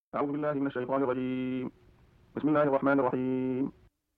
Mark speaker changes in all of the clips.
Speaker 1: أعوذ بالله من الشيطان الرجيم. بسم الله الرحمن الرحيم.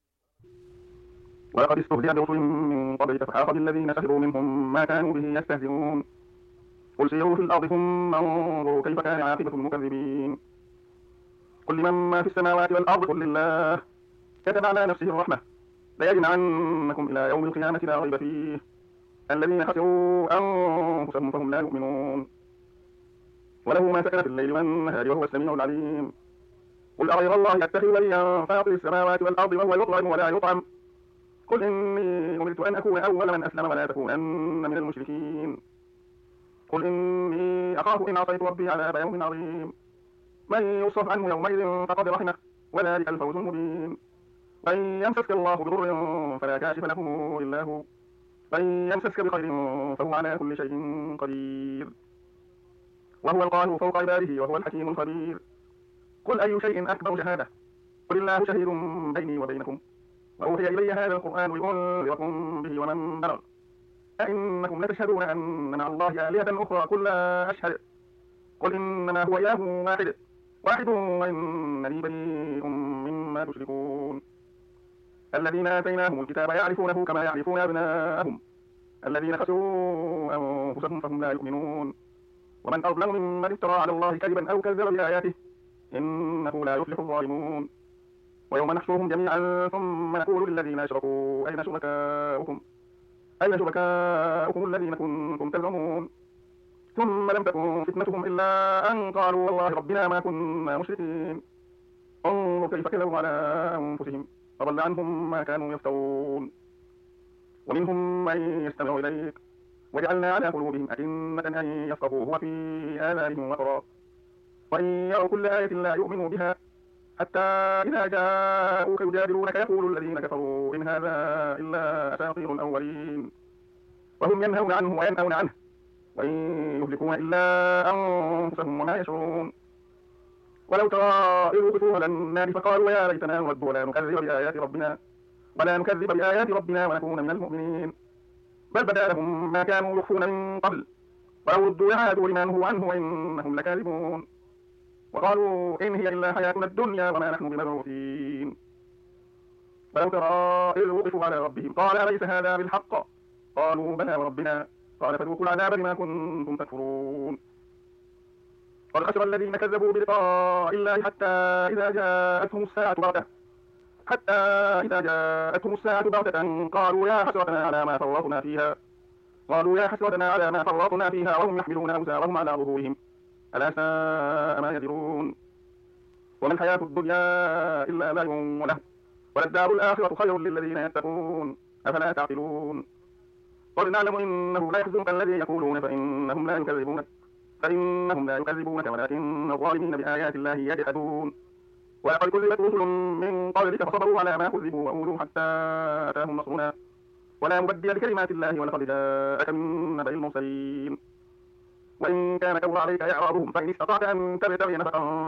Speaker 1: ولقد استهزئ برسل من قبلك فحاق بالذين سخروا منهم ما كانوا به يستهزئون. قل سيروا في الأرض ثم انظروا كيف كان عاقبة المكذبين. قل لمن ما في السماوات والأرض قل لله كتب على نفسه الرحمة ليجمعنكم إلى يوم القيامة لا ريب فيه الذين خسروا أنفسهم فهم لا يؤمنون. وله ما سكن في الليل والنهار وهو السميع العليم. قل أغير الله أتخذ وليا فاطر السماوات والأرض وهو يطعم ولا يطعم. قل إني أمرت أن أكون أول من أسلم ولا تكونن من المشركين. قل إني أخاف إن عصيت ربي عذاب يوم عظيم. من يصرف عنه يومئذ فقد رحمه وذلك الفوز المبين. وإن يمسسك الله بضر فلا كاشف له إلا هو وإن يمسسك بخير فهو على كل شيء قدير وهو القاهر فوق عباده وهو الحكيم الخبير. قل أي شيء أكبر شهادة قل الله شهيد بيني وبينكم وأوحي إلي هذا القرآن لأنذركم به ومن بلغ أئنكم لتشهدون أن مع الله آلهة أخرى قل لا أشهد قل إنما هو إله واحد وإنني بريء مما تشركون. الذين آتيناهم الكتاب يعرفونه كما يعرفون أبناءهم الذين خسروا أنفسهم فهم لا يؤمنون. ومن أظلم ممن افترى على الله كذبا أو كذب بآياته إنه لا يفلح الظالمون. ويوم نحشرهم جميعا ثم نقول للذين أشركوا أين شركاؤكم الذين كنتم تزعمون ثم لم تكن فتنتهم إلا أن قالوا والله ربنا ما كنا مشركين. انظر كيف كذبوا على أنفسهم فضل عنهم ما كانوا يفترون. ومنهم من يستمع إليك وجعلنا على قلوبهم أكنة أن يفقهوه وفي آذانهم وقرا وإن يروا كل آية لا يؤمنوا بها حتى إذا جاءوك يجادلونك يقول الذين كفروا إن هذا إلا أساطير الأولين وهم ينهون عنه وينأون عنه وإن يهلكون إلا أنفسهم وما يشعرون. ولو ترى إذ وقفوا على النار فقالوا يا ليتنا نرد ولا نكذب بآيات ربنا ونكون من المؤمنين بل بدا لهم ما كانوا يخفون من قبل ولو ردوا لعادوا لما نهوا عنه وإنهم لكاذبون. وقالوا إن هي إلا حياتنا الدنيا وما نحن بمبعوثين. فلو ترى إذ وقفوا على ربهم قال أليس هذا بالحق قالوا بلى وربنا قال فذوقوا العذاب بما كنتم تكفرون. قد خسر الذين كذبوا بلقاء الله إذا جاءتهم الساعة بغتة قالوا يا حسرتنا على ما فرطنا فيها وهم يحملون أوزارهم على ظهورهم ألا ساء ما يزرون. وما الحياة الدنيا إلا لعب ولهو وللدار الآخرة خير للذين يتقون أفلا تعقلون. قد نعلم إنه لا يحزنك الذي يقولون فإنهم لا يكذبونك ولكن الظالمين بآيات الله يجحدون. ولقد كذبت رسل من قبلك فصبروا على ما كذبوا وأوذوا حتى أتاهم نصرنا ولا مبدل لكلمات الله ولقد جاءك من نبأ المرسلين. وإن كان كبر عليك إعراضهم فإن استطعت أن تبتغي نفقا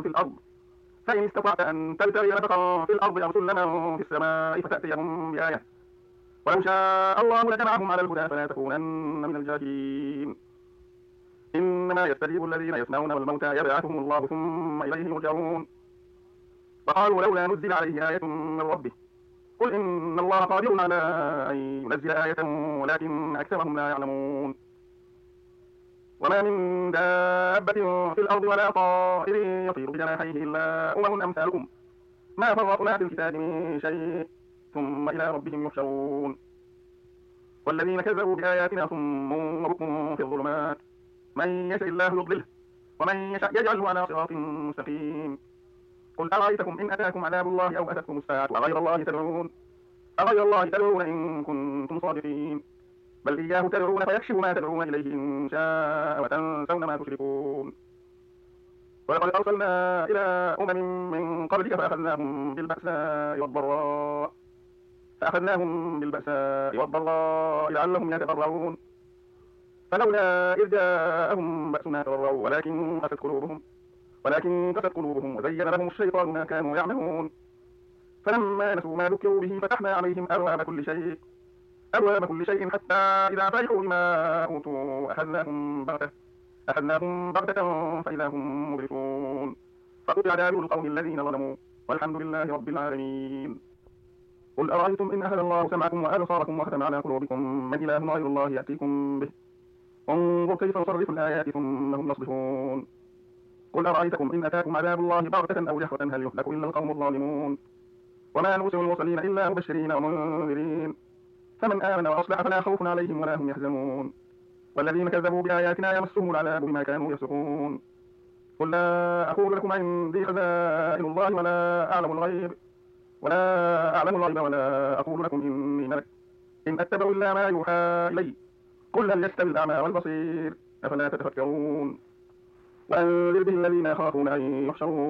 Speaker 1: في الأرض أو سلما في السماء فتأتيهم بآية ولو شاء الله لجمعهم على الهدى فلا تكونن من الجاهلين. إنما يستجيب الذين يسمعون والموتى يبعثهم الله ثم إليه يرجعون. فقالوا لولا نزل عليه آية من ربه قل إن الله قادر على أن ينزل آية ولكن أكثرهم لا يعلمون. وما من دابة في الأرض ولا طائر يطير بجناحيه إلا أمم أمثالكم ما فرطنا في الكتاب من شيء ثم إلى ربهم يحشرون. والذين كذبوا بآياتنا صم وبكم في الظلمات من يشاء الله يضلله ومن يشاء يجعله على صراط مستقيم. قل أرأيتكم إن أتاكم عذاب الله أو أتتكم الساعة أغير الله تدعون إن كنتم صادقين بل إياه تدعون فيكشف ما تدعون إليه إن شاء وتنسون ما تشركون. ولقد أرسلنا إلى أمم من قبلك فأخذناهم بالبأساء والضراء لعلهم يتضرعون فلولا إذ جاءهم بأسنا تضرعوا ولكن قست قلوبهم وزين لهم الشيطان ما كانوا يعملون. فلما نسوا ما ذكروا به فتحنا عليهم أبواب كل شيء حتى إذا فرحوا بما أوتوا أخذناهم بغتة فإذا هم مبلسون. فقطع دابر القوم الذين ظلموا والحمد لله رب العالمين. قل أرأيتم إن أخذ الله سمعكم وأبصاركم وختم على قلوبكم من إله غير الله يأتيكم به انظر كيف نصرف الآيات ثم هم يصدفون. قل أرأيتكم إن أتاكم عذاب الله بغتة أو جهرة هل يهلك إلا القوم الظالمون. وما نرسل المرسلين إلا مبشرين ومنذرين فمن آمن وأصلح فلا خوف عليهم ولا هم يحزنون. والذين كذبوا بآياتنا يمسهم العذاب بما كانوا يفسقون. قل لا أقول لكم عندي خزائن الله ولا أعلم الغيب ولا أقول لكم إني ملك إن أتبع إلا ما يوحى إلي قل هل يستوي الأعمى والبصير أفلا تتفكرون. وأنذر به الذين يخافون أن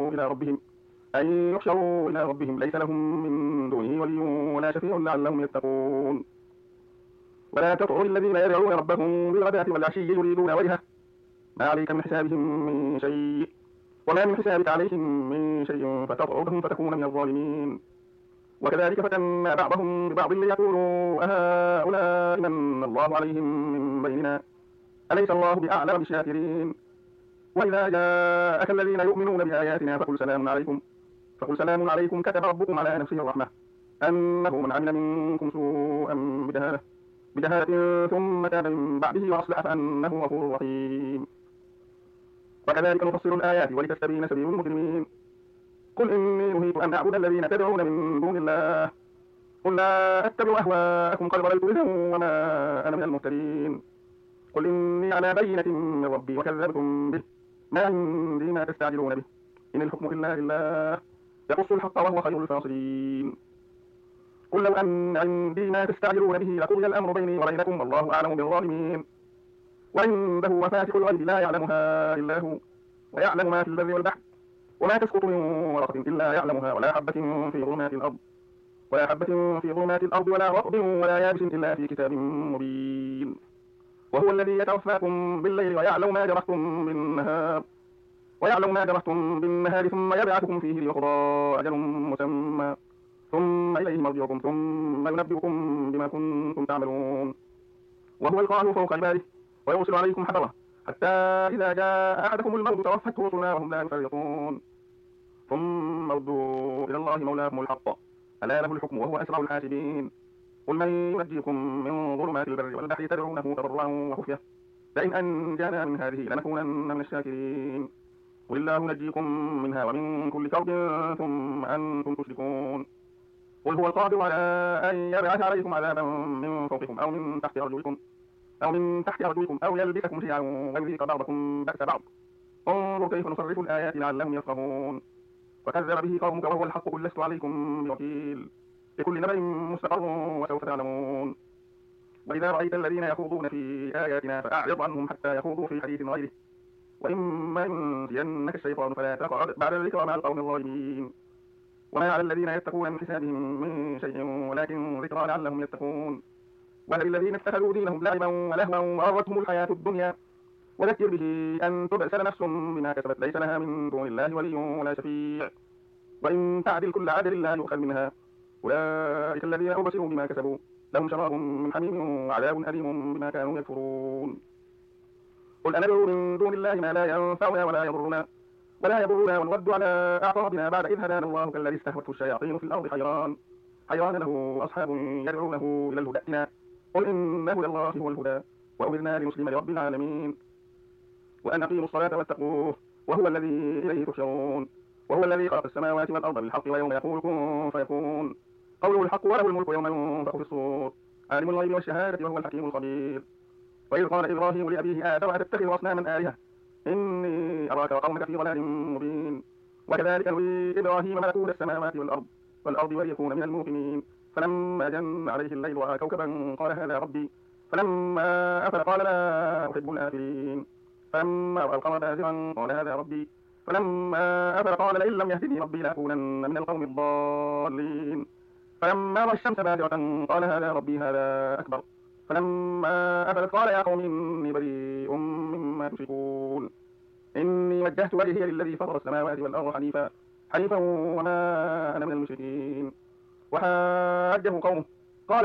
Speaker 1: يحشروا إلى ربهم ليس لهم من دونه ولي ولا شفيع لعلهم يتقون. ولا تطع الذين يدعون ربهم بالغداة والعشي يريدون وجهه ما عليك من حسابهم من شيء وما من حسابك عليهم من شيء فتطعهم فتكون من الظالمين. وكذلك فتنا بعضهم ببعض ليقولوا أهؤلاء من الله عليهم من بيننا أليس الله بأعلم بالشاكرين. وإذا جاءك الذين يؤمنون بآياتنا فقل سلام عليكم كتب ربكم على نفسه الرحمة أنه من عمل منكم سوءا بجهالة ثم تاب من بعده وأصلح فأنه غفور رحيم. وكذلك نفصل الآيات ولتستبين سبيل المجرمين. قل إني نهيت أن أعبد الذين تدعون من دون الله قل لا أتبع أهواءكم قد ضللت إذا وما أنا من المهتدين. قل إني على بينة من ربي وكذبتم به ما عندي ما تستعجلون به إن الحكم إلا لله يقص الحق وهو خير الفاصلين. قل لو أن عندي ما تستعجلون به لقضي الأمر بيني وبينكم والله أعلم بالظالمين. وعنده مفاتح الغيب لا يعلمها إلا هو ويعلم ما في البر والبحر وما تسقط من ورقة إلا يعلمها ولا حبة في ظلمات الأرض ولا رطب ولا يابس إلا في كتاب مبين. وهو الذي يتوفاكم بالليل ويعلم ما جرحتم بالنهار ثم يبعثكم فيه ليقضى أجل مسمى ثم إليه مرجعكم ثم ينبئكم بما كنتم تعملون. وهو القاهر فوق عباده ويرسل عليكم حفظه حتى إذا جاء أحدكم الموت توفته رسلنا وهم لا يفرطون. ثم ردوا إلى الله مولاهم الحق ألا له الحكم وهو أسرع الحاسبين. قل من ينجيكم من ظلمات البر والبحر تدعونه تضرعا وخفية لئن أنجانا من هذه لنكونن من الشاكرين. قل الله ينجيكم منها ومن كل كرب ثم أنتم تشركون. قل هو القادر على أن يبعث عليكم عذابا من فوقكم أو من تحت أرجلكم أو يلبسكم شيعا ويذيق بعضكم بأس بعض انظر كيف نصرف الآيات لعلهم يفقهون. وكذب به قومك وهو الحق قل لست عليكم بوكيل لكل نبأ مستقر وسوف تعلمون. وإذا رأيت الذين يخوضون في آياتنا فأعرض عنهم حتى يخوضوا في حديث غيره وإما ينسينك الشيطان فلا تقعد بعد الذكرى مع القوم الظالمين. وما على الذين يتقون من حسابهم من شيء ولكن ذكرى لعلهم يتقون. وهل الذين اتخذوا دينهم لعبا ولهوا وغرتهم الحياة الدنيا وذكر به أن تبأسل نفس بما كسبت ليس لها من دون الله ولي ولا شفيع وإن تعدل كل عدل لا يؤخذ منها أولئك الذين أبصروا بما كسبوا لهم شراب من حميم وعذاب أليم بما كانوا يكفرون. قل أندعو من دون الله ما لا ينفعنا ولا يضرنا ونرد على أعقابنا بعد إذ هدانا الله كالذي استهوته الشياطين في الأرض حيران له أصحاب يدعونه إلى الهدى ائتنا قل إن هدى الله هو الهدى وأمرنا لنسلم لرب العالمين وأن أقيموا الصلاة واتقوه وهو الذي إليه تحشرون. وهو الذي خلق السماوات والأرض بالحق ويوم يقول كن فيكون قوله الحق وله الملك يوم ينفخ في الصور عالم الغيب والشهادة وهو الحكيم الخبير. وإذ قال إبراهيم لأبيه آزر أتتخذ أصناما آلهة إني أراك وقومك في ضلال مبين. وكذلك نري إبراهيم ملكوت السماوات والأرض وليكون من الموقنين فلما جن عليه الليل رأى كوكبا قال هذا ربي فلما أفل قال لا أحب الآفلين فلما رأى القمر بازغا قال هذا ربي فلما أفل قال لئن لم يهدني ربي لأكونن من القوم الضالين فلما رأى الشمس بازغة قال هذا ربي هذا أكبر فلما أفلت قال يا قوم إني بريء مما تشركون إني وجهت وجهي للذي فطر السماوات والأرض حنيفا وما أنا من المشركين. وحاجه قومه قال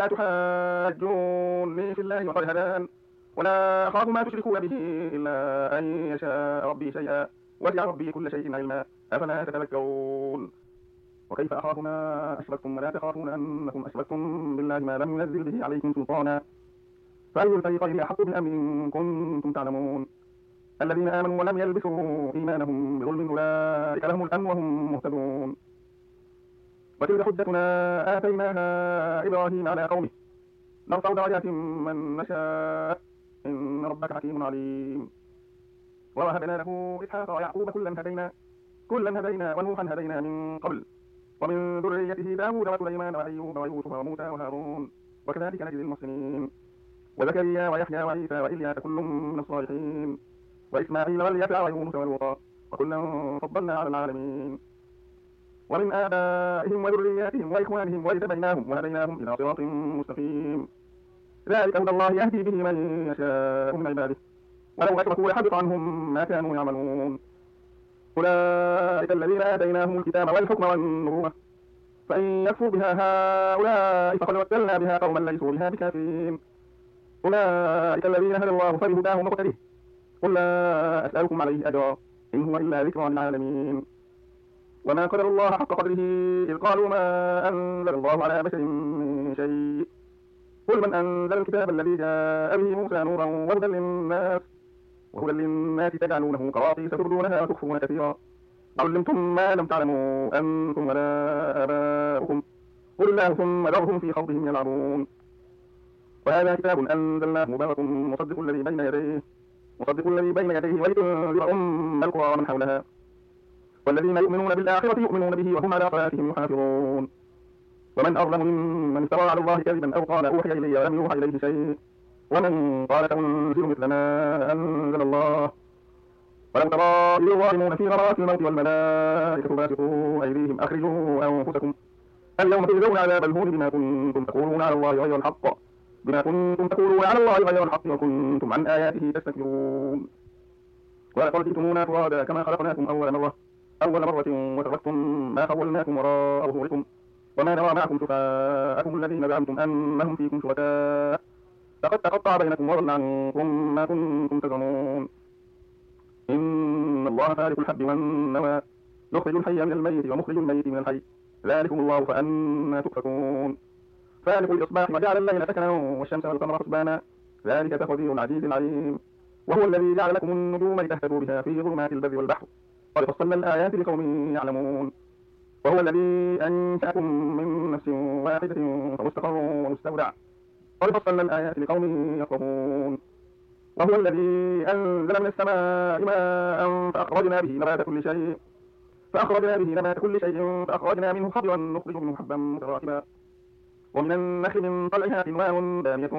Speaker 1: أتحاجوني في الله وقد هدان ولا أخاف ما تشركون به إلا أن يشاء ربي شيئا وسع ربي كل شيء علما أفلا تتذكرون وكيف أخاف ما أشركتم ولا تخافون أنكم أشركتم بالله ما لم ينزل به عليكم سلطانا فأي الفريقين أحق بالأمن إن كنتم تعلمون الذين آمنوا ولم يلبسوا إيمانهم بظلم أولئك لهم الأمن وهم مهتدون وتلك حجتنا آتيناها إبراهيم على قومه نرفع درجات من نشاء إن ربك حكيم عليم ووهبنا له إسحاق ويعقوب كلا هدينا ونوحا هدينا من قبل ومن ذريته داود وسليمان وأيوب ويوسف وموسى وهارون وكذلك نجزي المحسنين وزكريا ويحيى وعيسى وإلياس كل من الصالحين وإسماعيل واليسع ويونس ولوطا وكلا فضلنا على العالمين ومن آبائهم وذرياتهم وإخوانهم واجتبيناهم وهديناهم إلى صراط مستقيم ذلك هدى الله يهدي به من يشاء من عباده ولو أشركوا لحبط عنهم ما كانوا يعملون أولئك الذين آتيناهم الكتاب والحكم والنبوة فإن يكفر بها هؤلاء فقد وكلنا بها قوما ليسوا بها بكافرين أولئك الذين هدى الله فبهداه مقتده قل لا أسألكم عليه أجرا إن هو إلا ذكرى للعالمين وما قدر الله حق قدره إذ قالوا ما أنزل الله على بشر من شيء قل من أنزل الكتاب الذي جاء به موسى نورا وهدى للناس تجعلونه قراطيس تبدونها وتخفون كثيرا علمتم ما لم تعلموا أنتم ولا آباؤكم قل الله ثم ذرهم في خوضهم يلعبون وهذا كتاب أنزلناه مبارك مصدق الذي بين يديه ولتنذر أم القرى ومن حولها والذين يؤمنون بالآخرة يؤمنون به وهم على صلاتهم يحافظون ومن أظلم ممن افترى على الله كذبا أو قال أوحي إلي ولم يوحى إليه شيء ومن قال سأنزل مثل ما أنزل الله ولو ترى إذ الظالمون في غمرات الموت والملائكة باسطوا أيديهم أخرجوا أنفسكم اليوم تجزون عذاب الهون بما كنتم تقولون على الله غير الحق وكنتم عن آياته تستكبرون ولقد جئتمونا فرادا كما خلقناكم أول مرة وتركتم ما خولناكم وراء ظهوركم وما نرى معكم شفاءكم الذين زعمتم أنهم فيكم شركاء لقد تقطع بينكم وضل عنكم ما كنتم تزعمون إن الله فارق الحب والنوى يخرج الحي من الميت ومخرج الميت من الحي ذلكم الله فأنا تؤفكون فالق الإصباح وجعل الليل سكنا والشمس والقمر حسبانا ذلك تقدير العزيز العليم وهو الذي جعل لكم النجوم لتهتدوا بها في ظلمات البر والبحر قد فصلنا الآيات لقوم يعلمون وهو الذي أنشأكم من نفس واحدة فمستقر ومستودع قد فصلنا الآيات لقوم يفقهون وهو الذي أنزل من السماء ماء فأخرجنا به نبات كل شيء فأخرجنا منه خضرا نخرج منه حبا متراكبا ومن النخل من طلعها كنوان دانية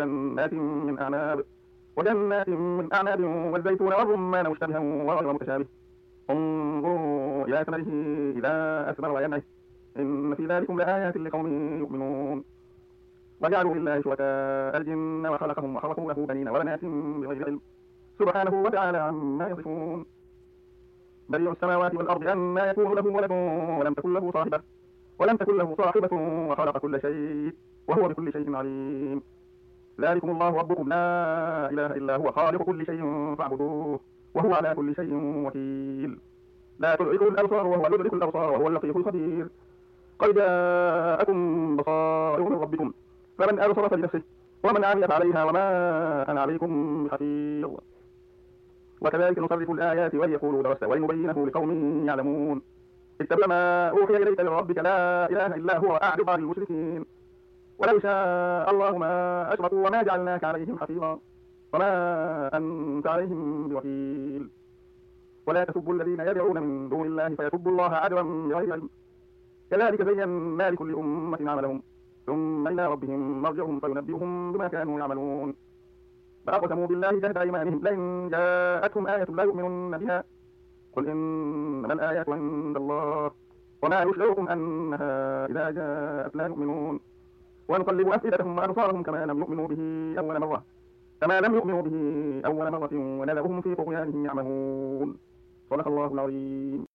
Speaker 1: وجنات من أعناب والزيتون والرمان مشتبها وغير متشابه انظروا إلى ثمره إذا أثمر وينعه إن في ذلكم لآيات لقوم يؤمنون وجعلوا لله شركاء الجن وخلقهم وخلقوا له بنين وبنات بغير علم سبحانه وتعالى عما يصفون بديع السماوات والأرض أما يكون له ولد ولم تكن له صاحبة وخلق كل شيء وهو بكل شيء عليم ذلكم الله ربكم لا إله إلا هو خالق كل شيء فاعبدوه وهو على كل شيء وكيل لا تدركه الأبصار وهو يدرك الأبصار وهو اللطيف الخبير قد جاءكم بصائر من ربكم فمن أبصر فلنفسه ومن عمي فعليها وما أنا عليكم بحفيظ وكذلك نصرف الآيات وليقولوا درست ولنبينه لقوم يعلمون اتبع ما أوحي إليك من ربك لا إله إلا هو أعرض عن المشركين ولو شاء الله ما أشركوا وما جعلناك عليهم حفيظا وما أنت عليهم بوكيل ولا تسبوا الذين يدعون من دون الله فيسبوا الله عدوا بغير علم كذلك زينا لكل أمة عملهم ثم إلى ربهم مرجعهم فينبئهم بما كانوا يعملون فأقسموا بالله جهد أيمانهم لئن جاءتهم آية لا يؤمنون بها قل إنما الآيات عند الله وما يشعركم أنها إذا جاءت لا يؤمنون ونقلب أفئدتهم وأبصارهم كما لم يؤمنوا به أول مرة ونذرهم في طغيانهم يعمهون صدق الله العظيم.